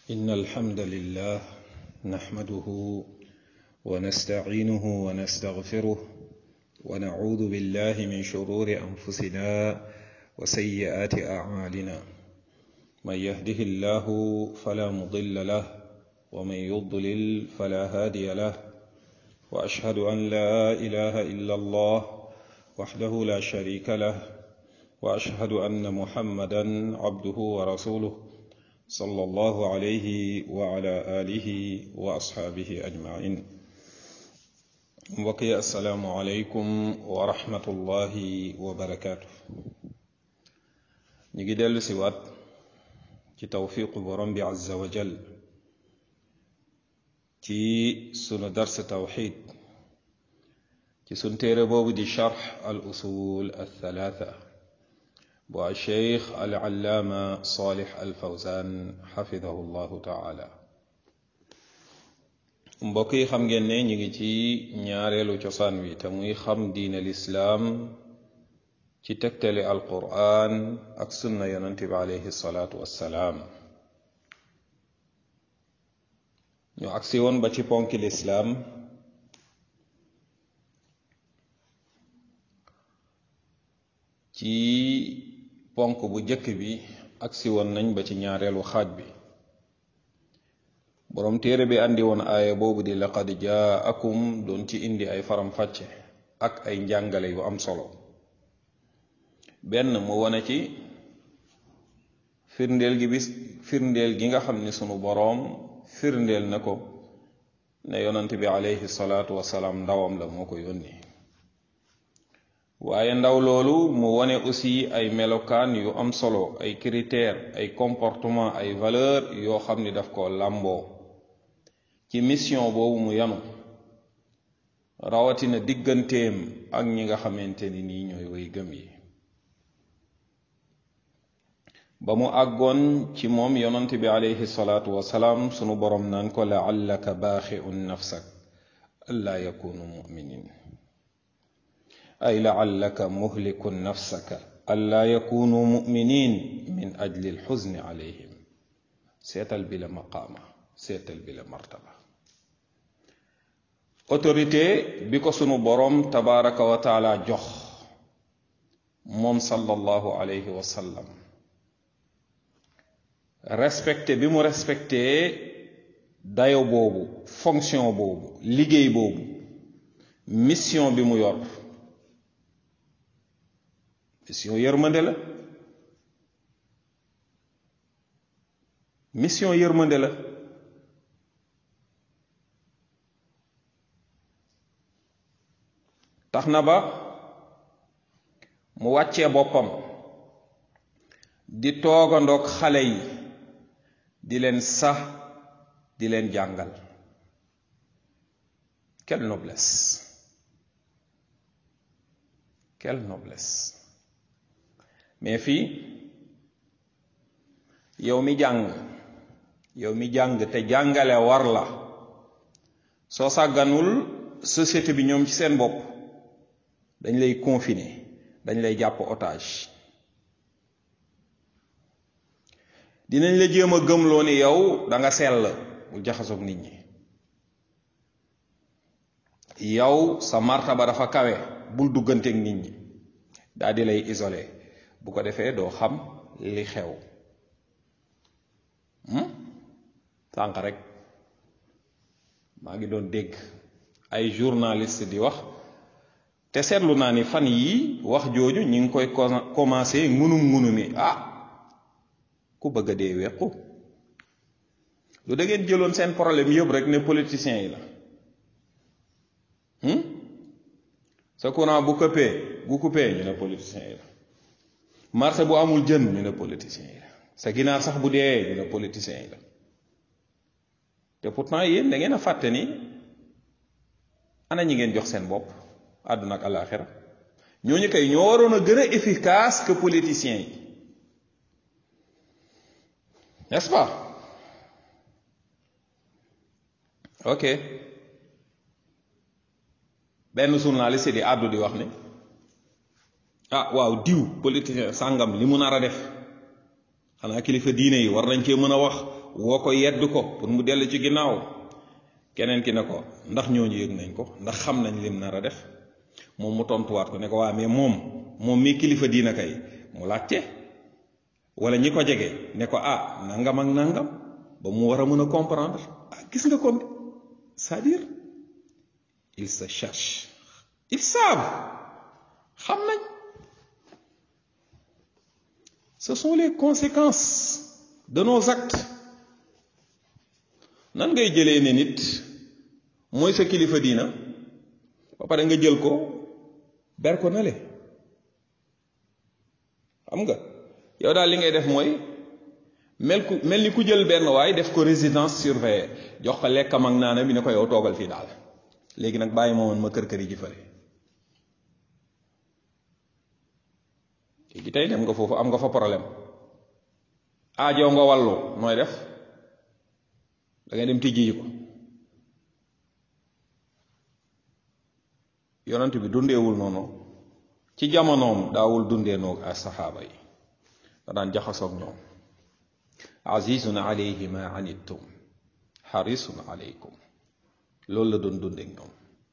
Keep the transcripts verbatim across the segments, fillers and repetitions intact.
إن الحمد لله نحمده ونستعينه ونستغفره ونعوذ بالله من شرور أنفسنا وسيئات أعمالنا من يهده الله فلا مضل له ومن يضلل فلا هادي له وأشهد أن لا إله إلا الله وحده لا شريك له وأشهد أن محمدا عبده ورسوله صلى الله عليه وعلى آله وأصحابه أجمعين. وقي السلام عليكم ورحمة الله وبركاته. نيجي دلو سوات ci tawfiqu borom bi azza wa jal ci sunu dars tawxid ci sun téere boobu di charx al usul al thalatha bu al cheikh al allaama salih al fawzan xafidahu llahu taala. mbokk yi xam ngeen ne ñu ngi ci ñaareelu cosaan wi te muy xam diin al islaam ci tegtali alquran ak sunna yonente bi alayhi salaatu wassalaam. ñu agsi woon ba ci ponki lislaam ci ponk bu jëkk bi agsi woon nañ ba ci ñaareelu xaaj bi. boroom téere bi andi woon aaya boobu di laqad jaakum doon ci indi ay faram-fàcce ak ay njàngale yu am solo. benn mu wane ci firndeel gi bis firndeel gi nga xam ni sunu boroom firndeel na ko ne yonent bi alayhi salaatu wasalaam ndawam la moo ko yónni. waaye ndaw loolu mu wane aussi ay melokaan yu am solo, ay critères, ay comportement, ay valeur yoo xam ni daf ko làmboo ci mission boobu mu yanu, rawatina digganteem ak ñi nga xamante ni nii ñooy way gëm yi. ba mu àggoon ci moom yonent bi alayhi salaatu wasalaam sunu borom naan ko laallaka baaxiun nafsak allaa yakunu muminin ay laallaka muhlikun nafsaka allaa yakunu muminin min ajli alxuzni alayhim. seetal bi la maqaama, seetal bi la martaba, autorité bi ko sunu borom tabaraka wa taala jox moom sallallahu alayhi wa sallam, respecté bi mu respecté dayo boobu, fonction boobu, liggéey boobu, mission bi mu yor. mission yërmande la, mission yërmande la. tax na ba mu wàccee boppam di toogandoog xale yi di leen sax di leen jàngal. quelle noblesse, quelle noblesse. mais fii yow mi jàng yow mi jàng te jàngale war la, soo sàgganul société bi ñoom ci seen bopp dañ lay confiner, dañ lay jàpp otage. dinañ la jéem a gëmloo ni yow da nga sell, bul jaxasoog nit ñi, yow sa martaba dafa kawe, bul dugganteeg nit ñi, daal di lay isolé. bu ko defee doo xam li xew. sànq rek maa ngi doon dégg ay journaliste di wax, te seetlu naa ni fan yii wax jooju ñi ngi koy commencé ngunum ngunumi. ah ku bëgg a dee wequ lu da ngeen jëloon seen problème yëpp rek ne politiciens yi la. sa courant bu coupé bu coupé ñu ne politiciens yi la. marché bu amul jën ñu ne politiciens yi la. sa ginaar sax bu dee ñu ne politiciens yi la. te pourtant yéen da ngeen a fàtte ni ana ñi ngeen jox seen bopp àdduna ak àllaaxira. ñooñu kay ñoo waroon a gën a efficace que politiciens yi, n'est-ce pas? ok benn journaliste di àddu di wax ni ah waaw diw politicien sàngam li mu nar a def xanaa kilifa diine yi war nañ cee mën a wax woo ko yedd ko pour mu dellu ci ginnaaw keneen ki ne ko ndax ñooñu yëg nañ ko ndax xam nañ lim nar a def moom mu tontuwaat ko ne ko waa mais moom moom mi kilifa diina kay mu laajte wala ñi ko jege ne ko ah nangam ak nangam ba mu war a mën a comprendre ah gis nga ko c'est-à-dire ils se cherchent ils savent xam nañ. Ce sont les conséquences de nos actes nan ngay jëlee ne nit mooy sa kilifa diina ba pare nga jël ko ber ko nale xam nga yow daal li ngay def mooy mel ku mel ni ku jël benn waay def ko résidence surveillée jox ko lekkam ak naana bi ne ko yow toogal fii daal léegi nag bàyyi ma woon ma kër kër yi ji fële léegi tey dem nga foofu am nga fa problème aajo nga wàllu nooy def da ngay dem tijji ji ko yonent bi dundeewul noonu ci jamonoom daawul dundee noog ay saxaaba yi da daan jaxasoog ñoom azizun alayhi ma anittum harisun alaykum loolu la doon dundeek ñoom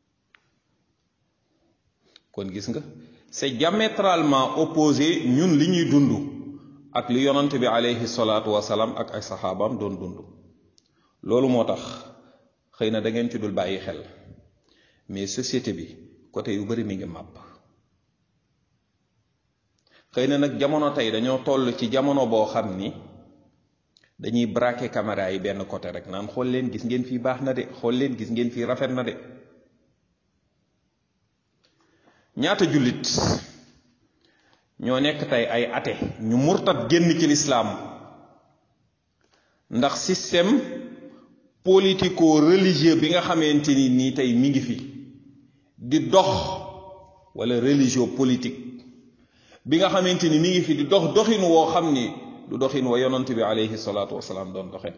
kon gis nga c'est diamétralement opposé ñun li ñuy dund ak li yonent bi alayhi salaatu wasalaam ak ay saxaabaam doon dund loolu moo tax xëy na da ngeen ci dul bàyyi xel mais société bi côté yu bari mi ngi màpp xëy na nag jamono tey dañoo toll ci jamono boo xam ni dañuy braquer caméra yi benn côté rek naan xool leen gis ngeen fii baax na de xool leen gis ngeen fii rafet na de ñaata jullit ñoo nekk tey ay athée ñu murtat génn ci lislaam ndax système politico religieux bi nga xamante ni nii tey mi ngi fi di dox wala religieux politique bi nga xamante ni mi ngi fi di dox doxin woo xam ni du doxin wa yonent bi alayhi salaatu wasalaam doon doxe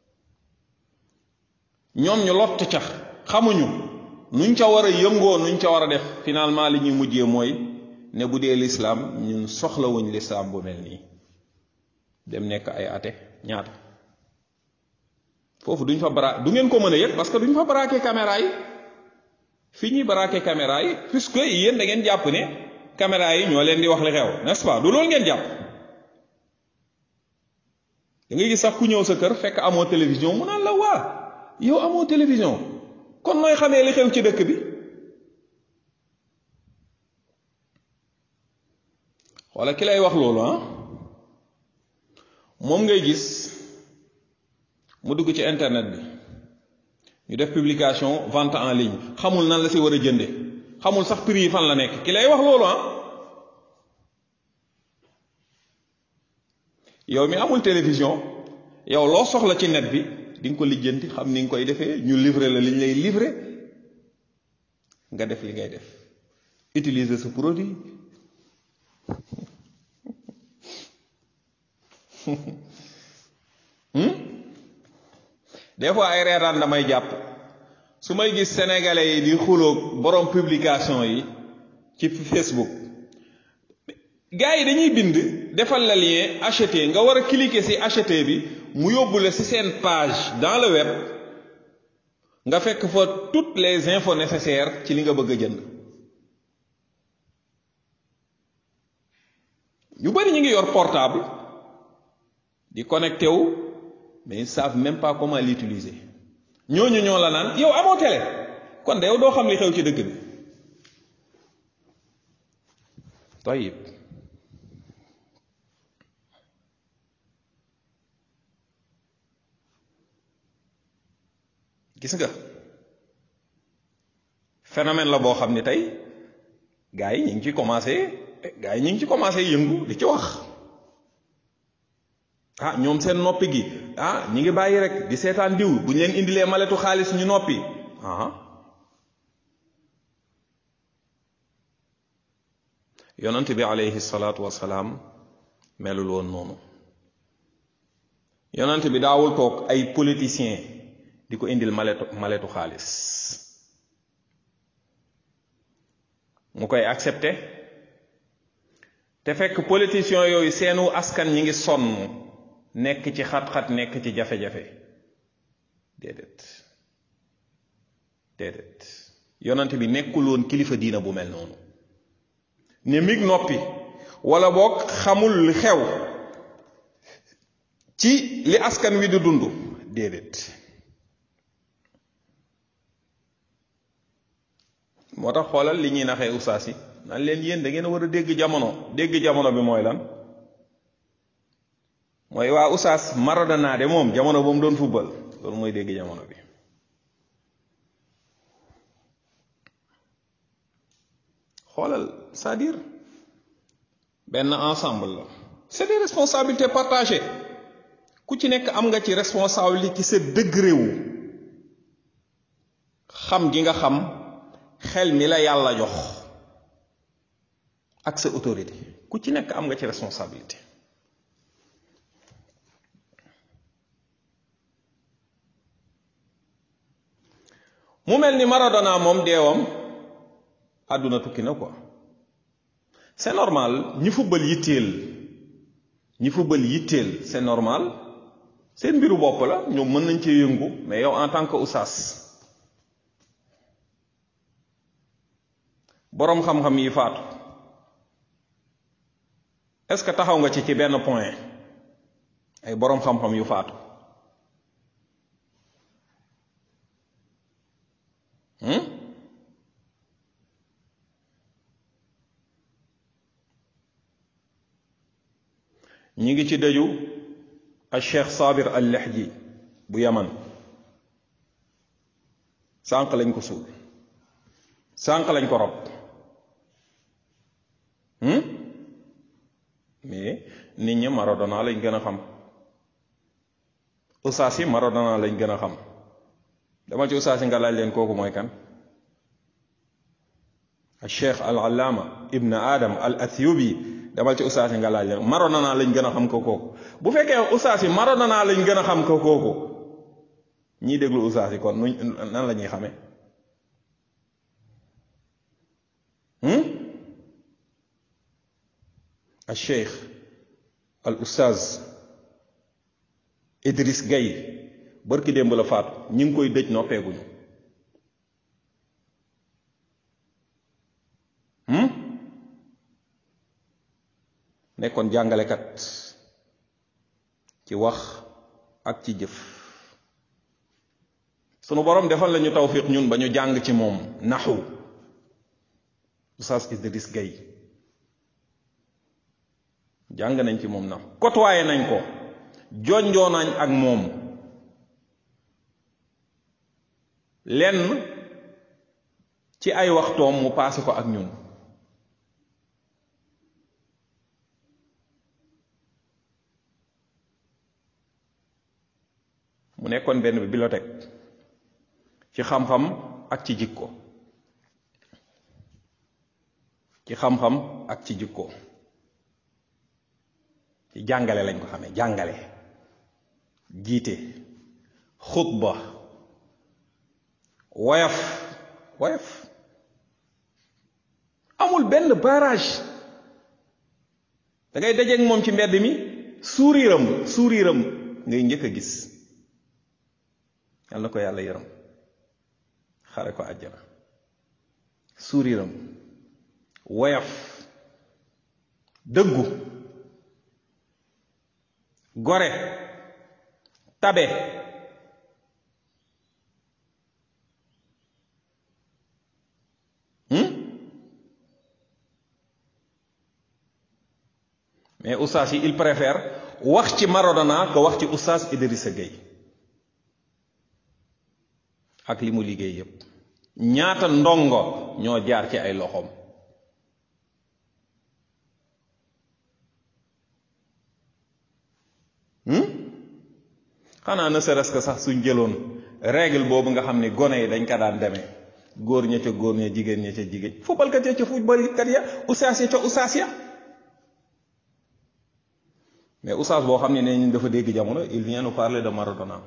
ñoom ñu lott ca xamuñu nuñ ca war a yëngoo nuñ ca war a def finalement li ñuy mujjee mooy ne bu dee lislaam ñun soxlawuñ lislaam bu mel nii dem nekk ay athée ñaata foofu duñ fa bara du ngeen ko mën a yëg parce que duñ fa braquer caméra yi fi ñuy braquer caméra yi puisque yéen da ngeen jàpp ne caméra yi ñoo leen di wax li xew n'est-ce pas du loolu ngeen jàpp da ngay gis sax ku ñëw sa kër fekk amoo télévision mu naan la waa yow amoo télévision kon nooy xamee li xew ci dëkk bi wala ki lay wax loolu ah moom ngay gis mu dugg ci internet bi ñu def publication vente en ligne xamul nan la si war a jënde xamul sax prix yi fan la nekk ki lay wax loolu ah yow mi amul télévision yow loo soxla ci net bi di nga ko lijjanti xam ni nga koy defee ñu livrer la li ñu lay livrer nga def li ngay def utiliser ce produit hmm? Des fois ay reetaan damay jàpp su may gis sénégalais yi di xuloog borom publication yi ci Facebook gars yi dañuy bind defal la lien acheter nga war a cliquer ci acheter bi mu yóbbu la ci seen page dans le web nga fekk fa toutes les infos nécessaires ci li nga bëgg a jënd ñu bari ñu ngi yor portable di connecté wu mais ils savent même pas comment l'utiliser ñooñu ñoo la naan yow amoo télé kon de yow doo xam li xew ci dëkk bi tayib gis nga phénomène la boo xam ni tey gars yi ñu ngi ci commencé gars yi ñu ngi ci commencé yëngu di ci wax ah ñoom seen noppi gi ah ñi ngi bàyyi rek di seetaan diw bu ñu leen indilee maletu xaalis ñu noppi ah yonent bi alayhi salaatu wasalaam melul woon noonu yonent bi daawul toog ay politiciens di ko indil maletu maletu xaalis mu koy accepter te fekk politiciens yooyu seenu askan ñi ngi sonn nekk ci xat-xat nekk ci jafe-jafe déedéet déedéet yonent bi nekkul woon kilifa diina bu mel noonu ne mig noppi wala boog xamul li xew ci li askan wi di dund déedéet moo tax xoolal li ñuy naxee ustaas yi naan leen yéen da ngeen a war a dégg jamono dégg jamono bi mooy lan mooy waa ustaas Maradona de moom jamono ba mu doon football loolu mooy dégg jamono bi xoolal c'est-à-dire benn ensemble la c'est des responsabilités partagées ku ci nekk am nga ci responsabilité ci sa degré wu xam gi nga xam xel mi la yàlla jox ak sa autorité ku ci nekk am nga ci responsabilité mu mel ni Maradona moom deewam àdduna tukki na quoi c'est normal ñi football yitteel ñi football yitteel c'est normal seen mbiru bopp la ñoom mën nañ cee yëngu mais yow en tant que oustaz boroom xam-xam yi faatu est-ce que taxaw nga ci ci benn point ay boroom xam-xam yu faatu ñi ngi ci dëju al cheikh Sabir al Lehji bu Yaman sànq lañ ko suul sànq lañ ko rob mais nit ñi Maradona lañ gën a xam ustaas yi Maradona lañ gën a xam dama ci ustaas yi nga laaj leen kooku mooy kan al cheikh al allaama ibn adam al athiobi damal ci ustaas yi nga laaj leen Maradona lañ gën a xam ko kooku bu fekkee ustaas yi Maradona lañ gën a xam ko kooku ñiy déglu ustaas yi kon nuñ nan la ñuy xamee al cheikh al ustaaz Idriss Gueye barki démb la faatu ñi ngi koy dëj noppeeguñu nekkoon jàngalekat ci wax ak ci jëf sunu borom defal lañu tawfiq ñun ba ñu jàng ci moom naxu Oustaz Idriss Gueye jàng nañ ci moom naxu côtoyé nañ ko jonjoo nañ ak moom lenn ci ay waxtoom mu paase ko ak ñun mu nekkoon benn bibliothèque ci xam-xam ak ci jikko ci xam-xam ak ci jikko ci jàngale lañ ko xamee jàngale jiite xutba woyof woyof amul benn barrage da ngay dajeek moom ci mbedd mi suuriiram suuriiram ngay njëkk a gis yàlla na ko yàlla yërëm xare ko àjjana suuriiram woyof dëggu gore tabe mais oustaz yi il préfère wax ci Maradona que wax ci oustaz Idrissa Gueye ak li mu liggéey yépp ñaata ndongo ñoo jaar ci ay loxoom xanaa ne serait-ce que sax suñ jëloon règle boobu nga xam ni gone yi dañ ko daan demee góor ña ca góor ña jigéen ña ca jigéen footballkat ya ca footballkat ya ustaas ya ca ustaas ya mais ustaas boo xam ne ne ñu dafa dégg jamono il vient nous parler de Maradona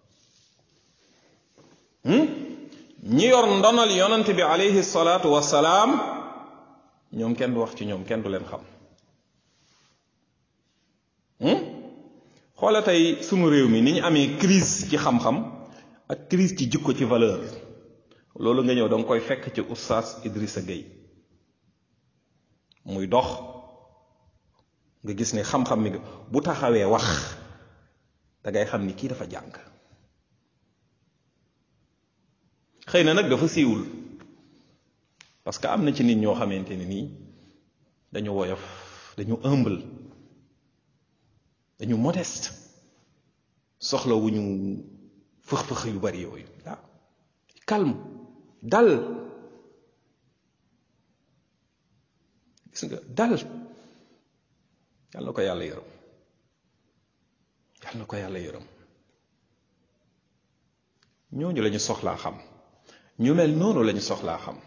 ñi yor ndonal yonent bi alayhi salaatu wassalaam ñoom kenn du wax ci ñoom kenn du leen xam xoola tey sunu réew mi ni ñu amee crise ci xam-xam ak crise ci jikko ci valeur loolu nga ñëw danga koy fekk ci oustaz Idrissa Gueye muy dox nga gis ne xam-xam mi bu taxawee wax da ngay xam ni kii dafa jàng xëy na nag dafa siiwul parce que am na ci nit ñoo xamante ne nii dañu woyof dañu humble dañu modeste soxla wu ñu fëx-fëx yu bari yooyu waaw calme dal gis nga dal yàlla na ko yàlla yërëm yàlla na ko yàlla yërëm ñooñu lañu soxlaa xam ñu mel noonu lañu soxlaa xam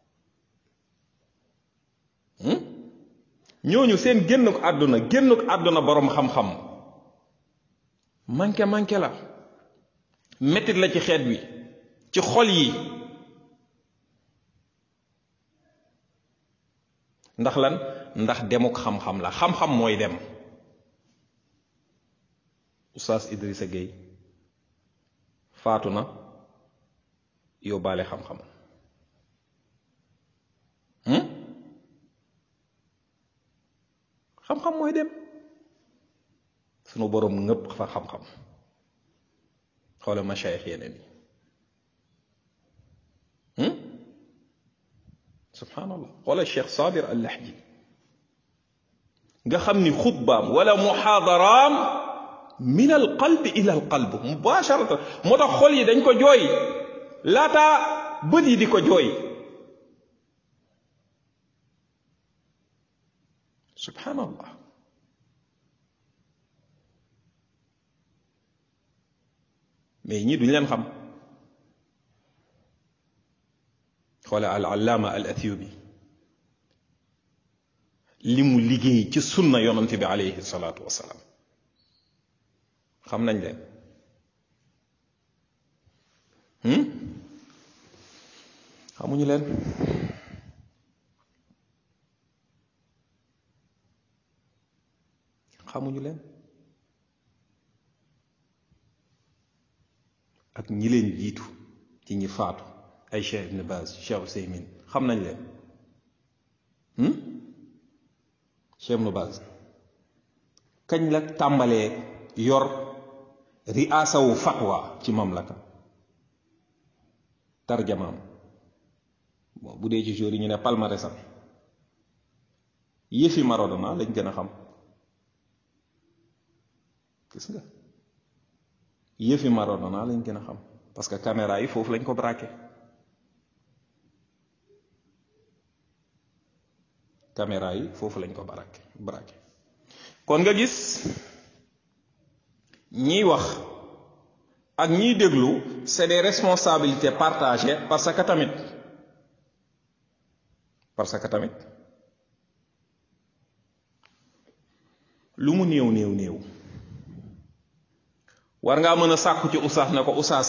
ñooñu seen génnuk àdduna génnuk àdduna boroom xam-xam manqué manqué la mettit la ci xeet wi ci xol yi ndax lan ndax demuk xam-xam la xam-xam mooy dem Oustaz Idrissa Gueye faatu na yóbbaale xam-xam xam-xam mooy dem sunu boroom ngëpp fa xam-xam xoola machaayix yeneen yi subhanallah xoola Cheikh Sabir al-Lahji nga xam ni xutbaam wala muxaadaraam min al qalbi ila al qalb mubasharatan moo tax xol yi dañ ko jooy laata bët yi di ko jooy subhanallah mais ñii duñ leen xam xoola al allaama al athiobi li mu liggéey ci sunna yonante bi alayhi salaatu wasalaam xam nañ leen xamuñu leen xamuñu leen ak ñi leen jiitu ci ñi faatu ay Cheikh Ibn Baz Cheikh Ousaymin xam nañ leen Cheikh Ibn Baz kañ la tàmbalee yor riasawu fatwa ci mamlaka tarjamaam bon bu dee ci jour yi ñu ne palmarèsam yëfi Maradona lañ gën a xam gis nga yëfi Maradona lañ gën a xam parce que caméra yi foofu lañ ko braqué caméra yi foofu lañ ko braqué braqué kon nga gis ñiy wax ak ñiy déglu c'est des responsabilités partagées parce que tamit parce que tamit lu mu néew néew néew war ngaa mën a sàkku ci usaas ne ko usaas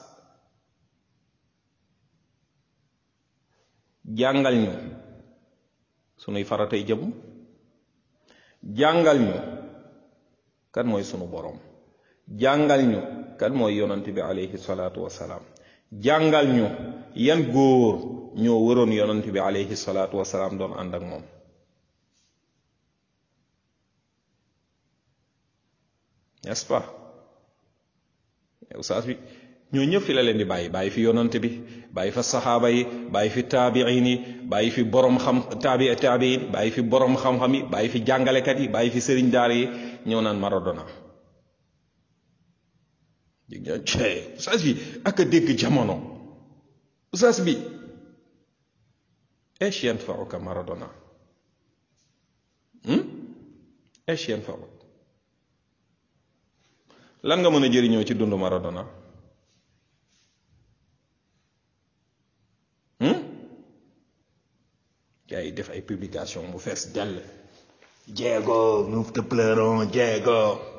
jàngal ñu sunuy faratay jëm jàngal ñu kan mooy sunu boroom jàngal ñu kan mooy yonant bi alayhi salaatu wasalaam jàngal ñu yan góor ñoo waroon yonant bi alayhi salaatu wasalaam doon ànd ak moom n'est-ce pas ustaas bi ñoo ñëpp fi la leen di bàyyi bàyyi fi yonante bi bàyyi fa saxaaba yi bàyyi fi taabiin yi bàyyi fi borom xam taabi taabiin bàyyi fi borom xam-xam yi bàyyi fi jàngalekat yi bàyyi fi sëriñ daara yi ñëw naan Maradona dégg nga cee ustaas bi ak a dégg jamono ustaas bi ايش ينفعك مارادونا ايش ينفعك lan nga mën a jëriñoo ci dundu Maradona gaa yi def ay publication mu fees dell Diego nous te pleurons Diego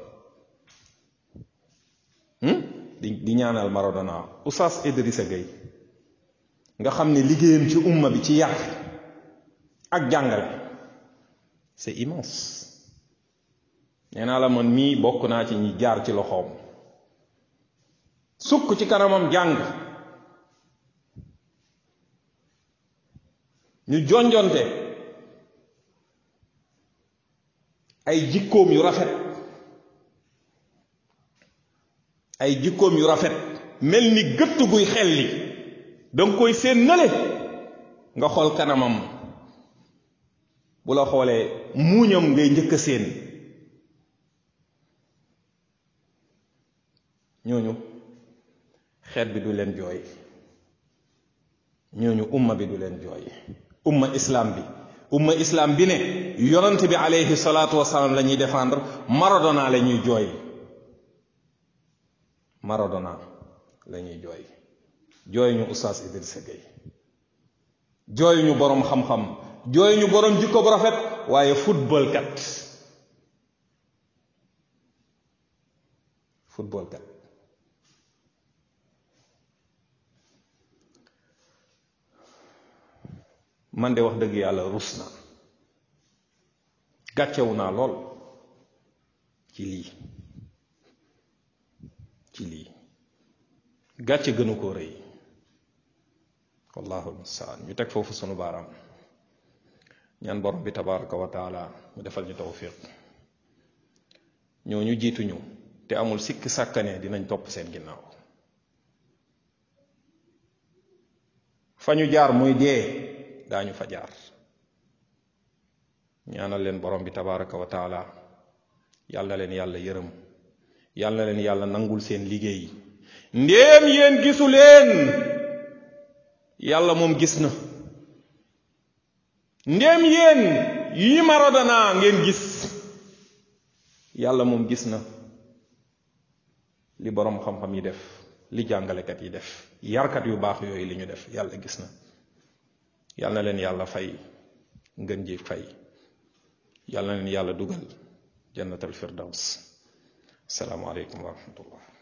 di di ñaanal Maradona Oustaz Idrissa Gueye nga xam ne liggéeyam ci umma bi ci yar ak jàngale c'est immense nee naa la man mii bokk naa ci ñi jaar ci loxoom sukk ci kanamam jàng ñu jonjonte ay jikkoom yu rafet ay jikkoom yu rafet mel ni gëtt guy xelli danga koy seen nale nga xool kanamam bu la xoolee muuñam ngay njëkk a seen ñooñu xeet bi du leen jooy ñooñu umma bi du leen jooy umma islam bi umma islam bi ne yonent bi alayhi salaatu wasalaam la ñuy défendre Maradona la ñuy jooy Maradona la ñuy jooy jooy ñu Oustaz Idrissa Gueye jooy ñu boroom xam-xam jooy ñu boroom jikko bu rafet waaye football kat football kat man de wax dëgg yàlla rus na gàccewu naa lool ci lii ci lii gàcce gënu koo rëy wallahu almustaan ñu teg foofu sunu baaraam ñaan borom bi tabaraka wa taala mu defal ñu tawfiq ñoo ñu jiituñu te amul sikk sàkkane dinañ topp seen ginnaaw fa ñu jaar muy dee daañu fa jaar ñaanal leen borom bi tabaraka wa taala yàlla na leen yàlla yërëm yàlla na leen yàlla nangul seen liggéey ndéem yéen gisu leen yàlla moom gis na ndéem yéen yi Maradona ngeen gis yàlla moom gis na li borom xam-xam yi def li jàngalekat yi def yarkat yu baax yooyu li ñu def yàlla gis na yàlla na leen yàlla fay ngën ji fay yàlla na leen yàlla dugal jannatal firdaws assalaamu aleykum wa rahmatullah